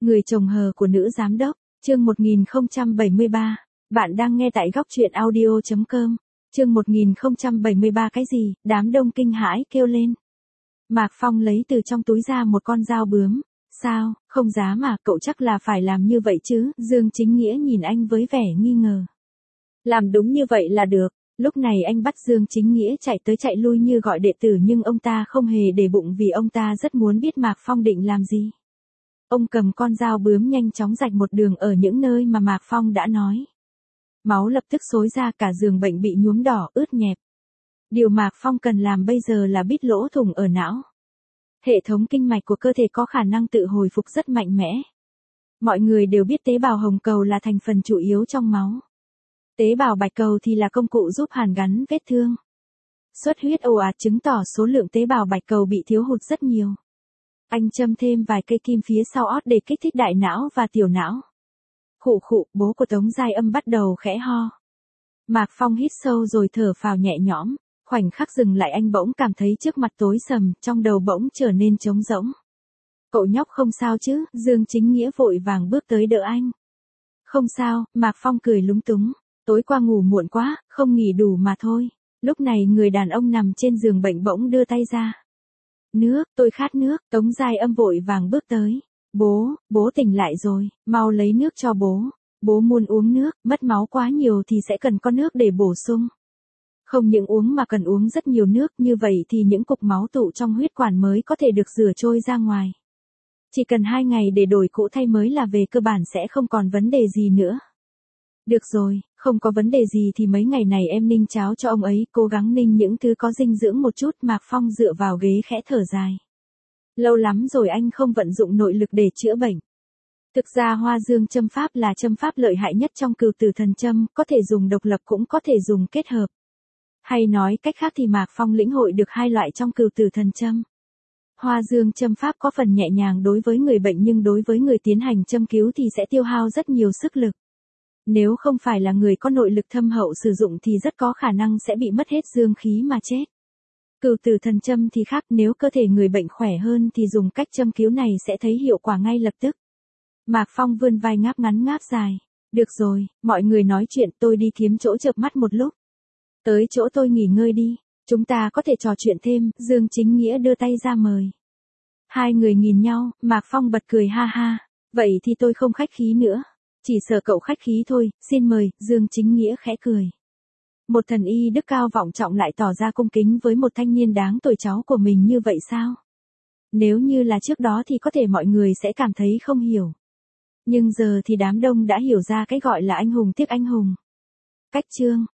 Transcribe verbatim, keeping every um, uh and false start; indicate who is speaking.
Speaker 1: Người chồng hờ của nữ giám đốc, chương một nghìn không trăm bảy mươi ba. Bạn đang nghe tại góc truyện audio chấm com. Chương một nghìn không trăm bảy mươi ba cái gì, đám đông kinh hãi kêu lên. Mạc Phong lấy từ trong túi ra một con dao bướm. Sao, không dám mà, cậu chắc là phải làm như vậy chứ, Dương Chính Nghĩa nhìn anh với vẻ nghi ngờ. Làm đúng như vậy là được. Lúc này anh bắt Dương Chính Nghĩa chạy tới chạy lui như gọi đệ tử nhưng ông ta không hề để bụng vì ông ta rất muốn biết Mạc Phong định làm gì. Ông cầm con dao bướm nhanh chóng rạch một đường ở những nơi mà Mạc Phong đã nói. Máu lập tức xối ra, cả giường bệnh bị nhuốm đỏ, ướt nhẹp. Điều Mạc Phong cần làm bây giờ là bít lỗ thủng ở não. Hệ thống kinh mạch của cơ thể có khả năng tự hồi phục rất mạnh mẽ. Mọi người đều biết tế bào hồng cầu là thành phần chủ yếu trong máu. Tế bào bạch cầu thì là công cụ giúp hàn gắn vết thương. Xuất huyết ồ ạt chứng tỏ số lượng tế bào bạch cầu bị thiếu hụt rất nhiều. Anh châm thêm vài cây kim phía sau ót để kích thích đại não và tiểu não. Khụ khụ, bố của Tống Giai Âm bắt đầu khẽ ho. Mạc Phong hít sâu rồi thở phào nhẹ nhõm, khoảnh khắc dừng lại anh bỗng cảm thấy trước mặt tối sầm, trong đầu bỗng trở nên trống rỗng. Cậu nhóc không sao chứ? Dương Chính Nghĩa vội vàng bước tới đỡ anh. Không sao, Mạc Phong cười lúng túng. Tối qua ngủ muộn quá, không nghỉ đủ mà thôi. Lúc này người đàn ông nằm trên giường bệnh bỗng đưa tay ra. Nước, tôi khát nước. Tống Giai Âm vội vàng bước tới. Bố, bố tỉnh lại rồi, mau lấy nước cho bố. Bố muốn uống nước, mất máu quá nhiều thì sẽ cần có nước để bổ sung. Không những uống mà cần uống rất nhiều nước, như vậy thì những cục máu tụ trong huyết quản mới có thể được rửa trôi ra ngoài. Chỉ cần hai ngày để đổi cũ thay mới là về cơ bản sẽ không còn vấn đề gì nữa. Được rồi, không có vấn đề gì thì mấy ngày này em ninh cháo cho ông ấy, cố gắng ninh những thứ có dinh dưỡng một chút. Mạc Phong dựa vào ghế khẽ thở dài. Lâu lắm rồi anh không vận dụng nội lực để chữa bệnh. Thực ra Hoa Dương châm pháp là châm pháp lợi hại nhất trong cửu tử thần châm, có thể dùng độc lập cũng có thể dùng kết hợp. Hay nói cách khác thì Mạc Phong lĩnh hội được hai loại trong cửu tử thần châm. Hoa Dương châm pháp có phần nhẹ nhàng đối với người bệnh nhưng đối với người tiến hành châm cứu thì sẽ tiêu hao rất nhiều sức lực. Nếu không phải là người có nội lực thâm hậu sử dụng thì rất có khả năng sẽ bị mất hết dương khí mà chết. Cửu tử thần châm thì khác, nếu cơ thể người bệnh khỏe hơn thì dùng cách châm cứu này sẽ thấy hiệu quả ngay lập tức. Mạc Phong vươn vai ngáp ngắn ngáp dài. Được rồi, mọi người nói chuyện, tôi đi kiếm chỗ chợp mắt một lúc. Tới chỗ tôi nghỉ ngơi đi, chúng ta có thể trò chuyện thêm. Dương Chính Nghĩa đưa tay ra mời. Hai người nhìn nhau, Mạc Phong bật cười ha ha. Vậy thì tôi không khách khí nữa. Chỉ sợ cậu khách khí thôi, xin mời. Dương Chính Nghĩa khẽ cười. Một thần y đức cao vọng trọng lại tỏ ra cung kính với một thanh niên đáng tuổi cháu của mình như vậy sao? Nếu như là trước đó thì có thể mọi người sẽ cảm thấy không hiểu. Nhưng giờ thì đám đông đã hiểu ra cái gọi là anh hùng tiếc anh hùng. Cách chương.